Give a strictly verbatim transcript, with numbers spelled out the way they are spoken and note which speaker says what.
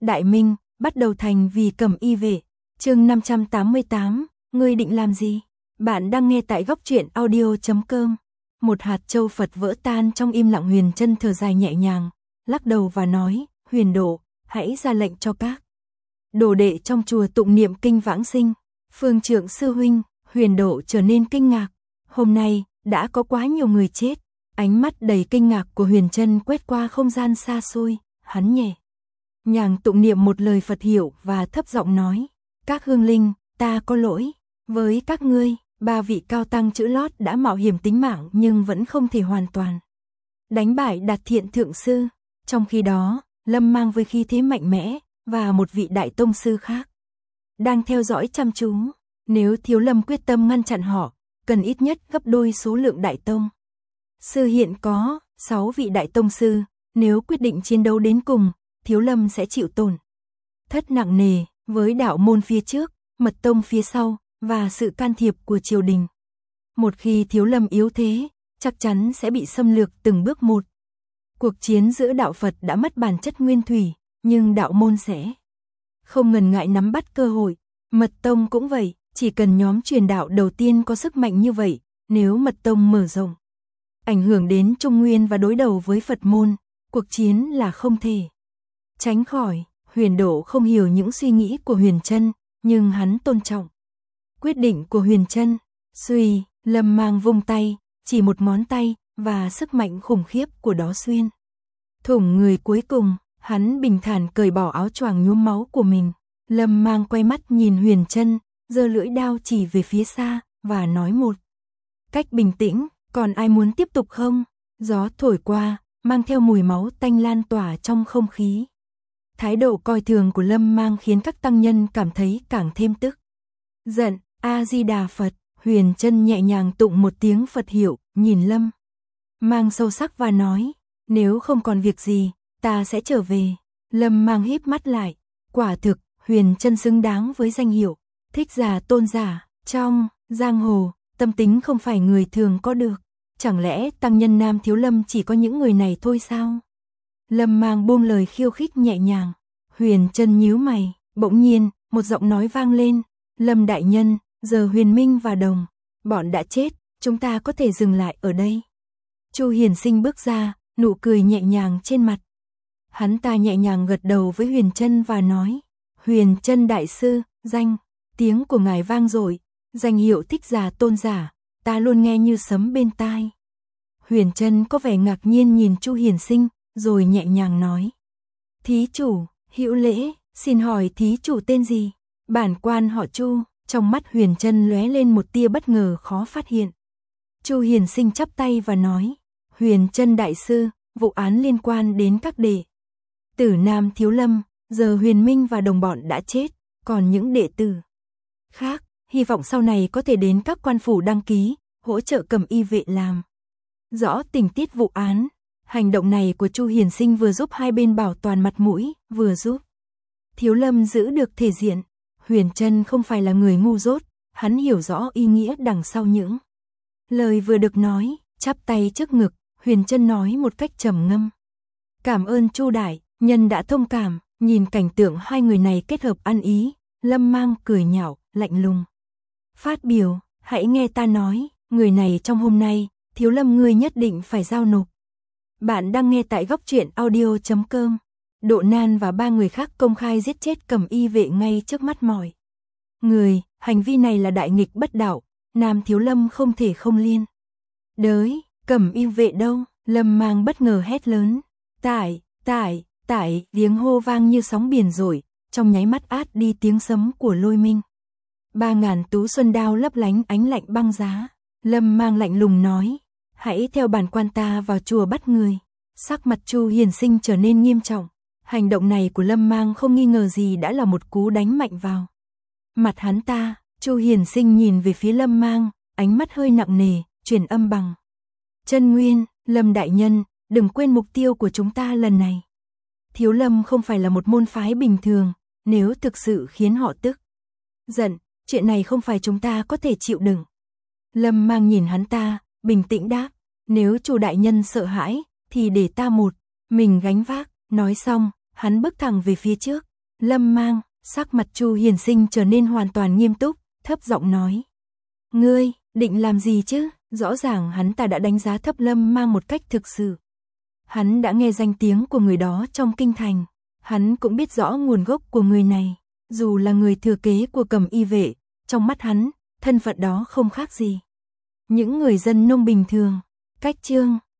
Speaker 1: Đại Minh, bắt đầu thành vì Cẩm Y vệ. Chương năm trăm tám mươi tám, ngươi định làm gì? Bạn đang nghe tại góc truyện audio chấm com. Một hạt châu Phật vỡ tan trong im lặng. Huyền Trân thở dài nhẹ nhàng, lắc đầu và nói, Huyền Độ, hãy ra lệnh cho các đồ đệ trong chùa tụng niệm kinh vãng sinh. Phương Trượng sư huynh, Huyền Độ trở nên kinh ngạc. Hôm nay, đã có quá nhiều người chết. Ánh mắt đầy kinh ngạc của Huyền Trân quét qua không gian xa xôi, hắn nhẹ nhàng tụng niệm một lời Phật hiệu và thấp giọng nói, các hương linh, ta có lỗi với các ngươi. Ba vị cao tăng chữ lót đã mạo hiểm tính mạng nhưng vẫn không thể hoàn toàn đánh bại Đạt Thiện thượng sư. Trong khi đó, Lâm mang với khí thế mạnh mẽ và một vị đại tông sư khác đang theo dõi chăm chú. Nếu Thiếu Lâm quyết tâm ngăn chặn họ, cần ít nhất gấp đôi số lượng đại tông sư hiện có, sáu vị đại tông sư. Nếu quyết định chiến đấu đến cùng, Thiếu Lâm sẽ chịu tổn thất nặng nề với đạo môn phía trước, mật tông phía sau và sự can thiệp của triều đình. Một khi Thiếu Lâm yếu thế, chắc chắn sẽ bị xâm lược từng bước một. Cuộc chiến giữa đạo Phật đã mất bản chất nguyên thủy, nhưng đạo môn sẽ không ngần ngại nắm bắt cơ hội. Mật tông cũng vậy, chỉ cần nhóm truyền đạo đầu tiên có sức mạnh như vậy, nếu mật tông mở rộng ảnh hưởng đến Trung Nguyên và đối đầu với Phật môn, cuộc chiến là không thể tránh khỏi. Huyền Độ không hiểu những suy nghĩ của Huyền Trân, nhưng hắn tôn trọng quyết định của Huyền Trân. Suy, Lâm mang vung tay, chỉ một ngón tay, và sức mạnh khủng khiếp của đó xuyên thủng người. Cuối cùng, hắn bình thản cởi bỏ áo choàng nhuốm máu của mình. Lâm mang quay mắt nhìn Huyền Trân, giơ lưỡi đao chỉ về phía xa, và nói một cách bình tĩnh, còn ai muốn tiếp tục không? Gió thổi qua, mang theo mùi máu tanh lan tỏa trong không khí. Thái độ coi thường của Lâm mang khiến các tăng nhân cảm thấy càng thêm tức giận. A-di-đà Phật. Huyền Trân nhẹ nhàng tụng một tiếng Phật hiệu, nhìn Lâm mang sâu sắc và nói, nếu không còn việc gì, ta sẽ trở về. Lâm mang híp mắt lại. Quả thực, Huyền Trân xứng đáng với danh hiệu thích giả tôn giả. Trong giang hồ, tâm tính không phải người thường có được. Chẳng lẽ tăng nhân Nam Thiếu Lâm chỉ có những người này thôi sao? Lâm mang buông lời khiêu khích nhẹ nhàng. Huyền Trân nhíu mày. Bỗng nhiên, một giọng nói vang lên, Lâm đại nhân, giờ Huyền Minh và Đồng bọn đã chết, chúng ta có thể dừng lại ở đây. Chu Hiền Sinh bước ra, nụ cười nhẹ nhàng trên mặt. Hắn ta nhẹ nhàng gật đầu với Huyền Trân và nói, Huyền Trân đại sư, danh tiếng của ngài vang dội, danh hiệu thích giả tôn giả, ta luôn nghe như sấm bên tai. Huyền Trân có vẻ ngạc nhiên nhìn Chu Hiền Sinh, rồi nhẹ nhàng nói, thí chủ, hữu lễ, xin hỏi thí chủ tên gì? Bản quan họ Chu. Trong mắt Huyền Trân lóe lên một tia bất ngờ khó phát hiện. Chu Hiền Sinh chắp tay và nói, Huyền Trân đại sư, vụ án liên quan đến các đệ tử Nam Thiếu Lâm, giờ Huyền Minh và đồng bọn đã chết, còn những đệ tử khác, hy vọng sau này có thể đến các quan phủ đăng ký, hỗ trợ Cẩm Y vệ làm rõ tình tiết vụ án. Hành động này của Chu Hiền Sinh vừa giúp hai bên bảo toàn mặt mũi, vừa giúp Thiếu Lâm giữ được thể diện. Huyền Trân không phải là người ngu dốt, hắn hiểu rõ ý nghĩa đằng sau những lời vừa được nói. Chắp tay trước ngực, Huyền Trân nói một cách trầm ngâm, cảm ơn Chu đại nhân đã thông cảm. Nhìn cảnh tượng hai người này kết hợp ăn ý, Lâm mang cười nhạo, lạnh lùng phát biểu, hãy nghe ta nói, người này trong hôm nay, Thiếu Lâm ngươi nhất định phải giao nộp. Bạn đang nghe tại góc truyện audio chấm com. Độ Nan và ba người khác công khai giết chết Cẩm Y vệ ngay trước mắt mọi người. Hành vi này là đại nghịch bất đạo, Nam Thiếu Lâm không thể không liên đới. Cẩm Y vệ đâu? Lâm mang bất ngờ hét lớn. Tại, tại, tại, tiếng hô vang như sóng biển rồi, trong nháy mắt át đi tiếng sấm của lôi minh. Ba ngàn tú xuân đao lấp lánh ánh lạnh băng giá. Lâm mang lạnh lùng nói, hãy theo bản quan ta vào chùa bắt người. Sắc mặt Chu Hiền Sinh trở nên nghiêm trọng. Hành động này của Lâm mang không nghi ngờ gì đã là một cú đánh mạnh vào mặt hắn ta. Chu Hiền Sinh nhìn về phía Lâm mang, ánh mắt hơi nặng nề, truyền âm bằng chân nguyên, Lâm đại nhân, đừng quên mục tiêu của chúng ta lần này. Thiếu Lâm không phải là một môn phái bình thường, nếu thực sự khiến họ tức giận, chuyện này không phải chúng ta có thể chịu đựng. Lâm mang nhìn hắn ta, bình tĩnh đáp, nếu Chu đại nhân sợ hãi, thì để ta một mình gánh vác. Nói xong, hắn bước thẳng về phía trước, Lâm Mang, sắc mặt Chu Hiền Sinh trở nên hoàn toàn nghiêm túc, thấp giọng nói. Ngươi, định làm gì chứ? Rõ ràng hắn ta đã đánh giá thấp Lâm Mang một cách thực sự. Hắn đã nghe danh tiếng của người đó trong kinh thành. Hắn cũng biết rõ nguồn gốc của người này. Dù là người thừa kế của Cẩm Y vệ, trong mắt hắn, thân phận đó không khác gì những người dân nông bình thường. Cách chương